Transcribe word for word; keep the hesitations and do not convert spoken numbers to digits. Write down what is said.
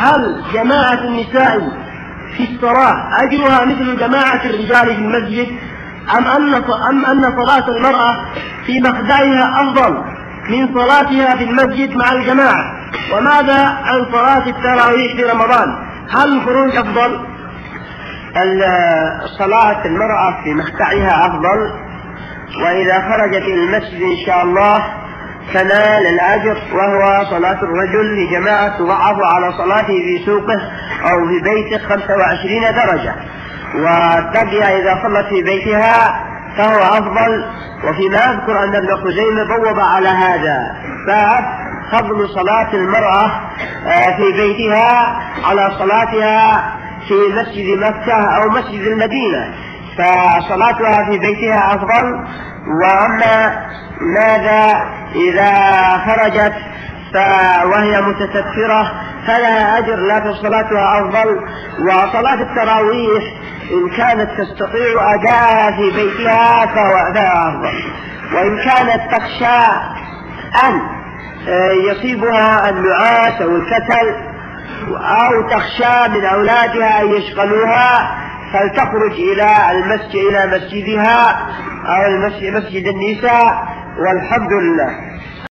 هل جماعة النساء في الصلاة أجرها مثل جماعة الرجال في المسجد، أم أن أم أن صلاة المرأة في مخدعها أفضل من صلاتها في المسجد مع الجماعة؟ وماذا عن صلاة التراويح في رمضان؟ هل الخروج أفضل؟ صلاة المرأة في مخدعها أفضل، وإذا خرجت إلى المسجد إن شاء الله تنال الأجر، وهو صلاة الرجل في جماعة تضعف على صلاته في سوقه أو في بيته خمسة وعشرين درجة، والتقية إذا صلت في بيتها فهو أفضل. وفيما أذكر أن ابن خزيمة بوب على هذا باب فضل صلاة المرأة في بيتها على صلاتها في مسجد مكة أو مسجد المدينة، فصلاتها في بيتها أفضل. وأما ماذا إذا خرجت وهي متسترة فلها أجر لكن صلاتها أفضل. وصلاة التراويح إن كانت تستطيع أداءها في بيتها فهو أفضل، وإن كانت تخشى أن يصيبها النعاس أو الكسل أو تخشى من أولادها أن يشغلوها فلتخرج إلى المسجد إلى مسجدها أو المسجد مسجد النساء، والحمد لله.